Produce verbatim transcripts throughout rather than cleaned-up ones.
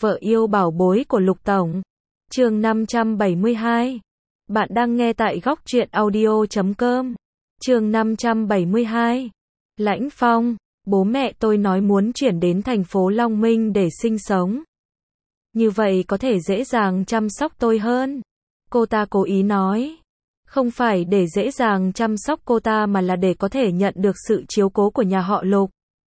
Vợ yêu bảo bối của Lục Tổng. Chương năm trăm bảy mươi hai. Bạn đang nghe tại góc truyện audio chấm com. Chương năm trăm bảy mươi hai. Lãnh Phong, bố mẹ tôi nói muốn chuyển đến thành phố Long Minh để sinh sống. Như vậy có thể dễ dàng chăm sóc tôi hơn. Cô ta cố ý nói. Không phải để dễ dàng chăm sóc cô ta mà là để có thể nhận được sự chiếu cố của nhà họ Lục.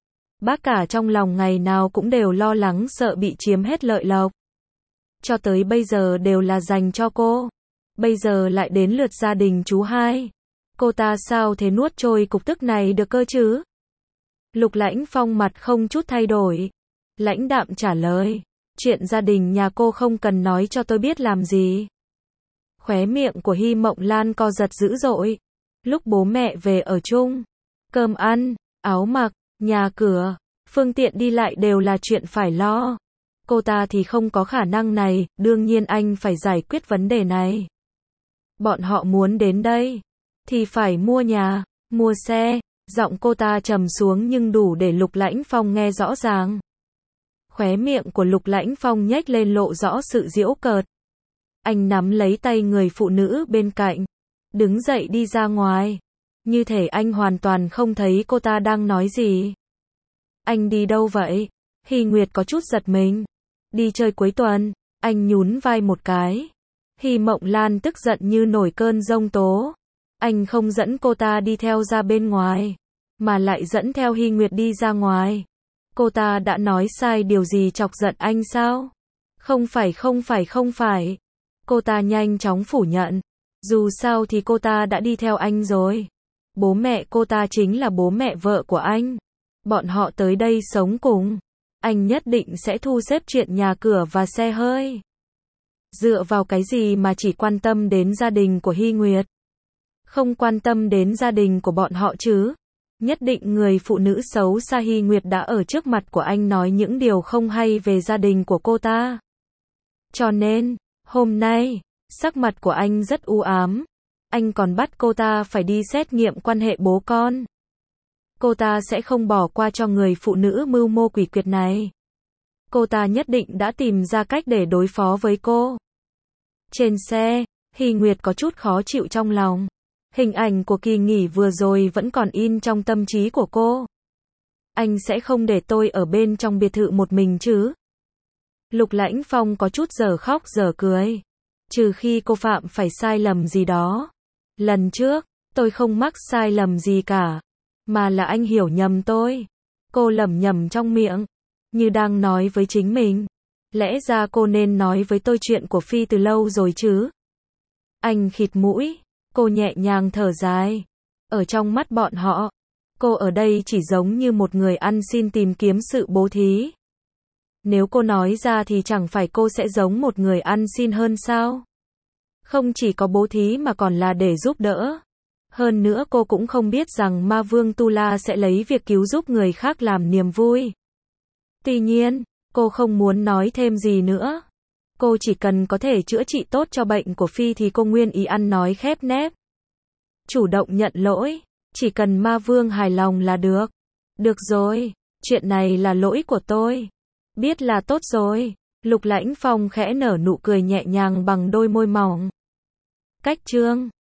Bác cả trong lòng ngày nào cũng đều lo lắng sợ bị chiếm hết lợi lộc. Cho tới bây giờ đều là dành cho cô. Bây giờ lại đến lượt gia đình chú hai. Cô ta sao thế nuốt trôi cục tức này được cơ chứ? Lục Lãnh Phong mặt không chút thay đổi. Lãnh đạm trả lời. Chuyện gia đình nhà cô không cần nói cho tôi biết làm gì. Khóe miệng của Hy Mộng Lan co giật dữ dội. Lúc bố mẹ về ở chung, cơm ăn, áo mặc, nhà cửa, phương tiện đi lại đều là chuyện phải lo. Cô ta thì không có khả năng này, đương nhiên anh phải giải quyết vấn đề này. Bọn họ muốn đến đây, thì phải mua nhà, mua xe. Giọng cô ta trầm xuống nhưng đủ để Lục Lãnh Phong nghe rõ ràng. Khóe miệng của Lục Lãnh Phong nhếch lên lộ rõ sự giễu cợt. Anh nắm lấy tay người phụ nữ bên cạnh, đứng dậy đi ra ngoài. Như thể anh hoàn toàn không thấy cô ta đang nói gì. Anh đi đâu vậy? Hy Nguyệt có chút giật mình. Đi chơi cuối tuần, anh nhún vai một cái. Hy Mộng Lan tức giận như nổi cơn giông tố. Anh không dẫn cô ta đi theo ra bên ngoài, mà lại dẫn theo Hy Nguyệt đi ra ngoài. Cô ta đã nói sai điều gì chọc giận anh sao? Không phải không phải không phải. Cô ta nhanh chóng phủ nhận. Dù sao thì cô ta đã đi theo anh rồi. Bố mẹ cô ta chính là bố mẹ vợ của anh. Bọn họ tới đây sống cùng. Anh nhất định sẽ thu xếp chuyện nhà cửa và xe hơi. Dựa vào cái gì mà chỉ quan tâm đến gia đình của Hy Nguyệt? Không quan tâm đến gia đình của bọn họ chứ? Nhất định người phụ nữ xấu xa Hy Nguyệt đã ở trước mặt của anh nói những điều không hay về gia đình của cô ta. Cho nên, hôm nay, sắc mặt của anh rất u ám. Anh còn bắt cô ta phải đi xét nghiệm quan hệ bố con. Cô ta sẽ không bỏ qua cho người phụ nữ mưu mô quỷ quyệt này. Cô ta nhất định đã tìm ra cách để đối phó với cô. Trên xe, Hy Nguyệt có chút khó chịu trong lòng. Hình ảnh của kỳ nghỉ vừa rồi vẫn còn in trong tâm trí của cô. Anh sẽ không để tôi ở bên trong biệt thự một mình chứ? Lục Lãnh Phong có chút giờ khóc giờ cười. Trừ khi cô phạm phải sai lầm gì đó. Lần trước, tôi không mắc sai lầm gì cả. Mà là anh hiểu nhầm tôi. Cô lẩm nhẩm trong miệng, như đang nói với chính mình. Lẽ ra cô nên nói với tôi chuyện của Phi từ lâu rồi chứ. Anh khịt mũi, cô nhẹ nhàng thở dài. Ở trong mắt bọn họ, cô ở đây chỉ giống như một người ăn xin tìm kiếm sự bố thí. Nếu cô nói ra thì chẳng phải cô sẽ giống một người ăn xin hơn sao? Không chỉ có bố thí mà còn là để giúp đỡ. Hơn nữa cô cũng không biết rằng Ma Vương Tu La sẽ lấy việc cứu giúp người khác làm niềm vui. Tuy nhiên, cô không muốn nói thêm gì nữa. Cô chỉ cần có thể chữa trị tốt cho bệnh của Phi thì cô nguyên ý ăn nói khép nép. Chủ động nhận lỗi, chỉ cần Ma Vương hài lòng là được. Được rồi, chuyện này là lỗi của tôi. Biết là tốt rồi. Lục Lãnh Phong khẽ nở nụ cười nhẹ nhàng bằng đôi môi mỏng. Cách chương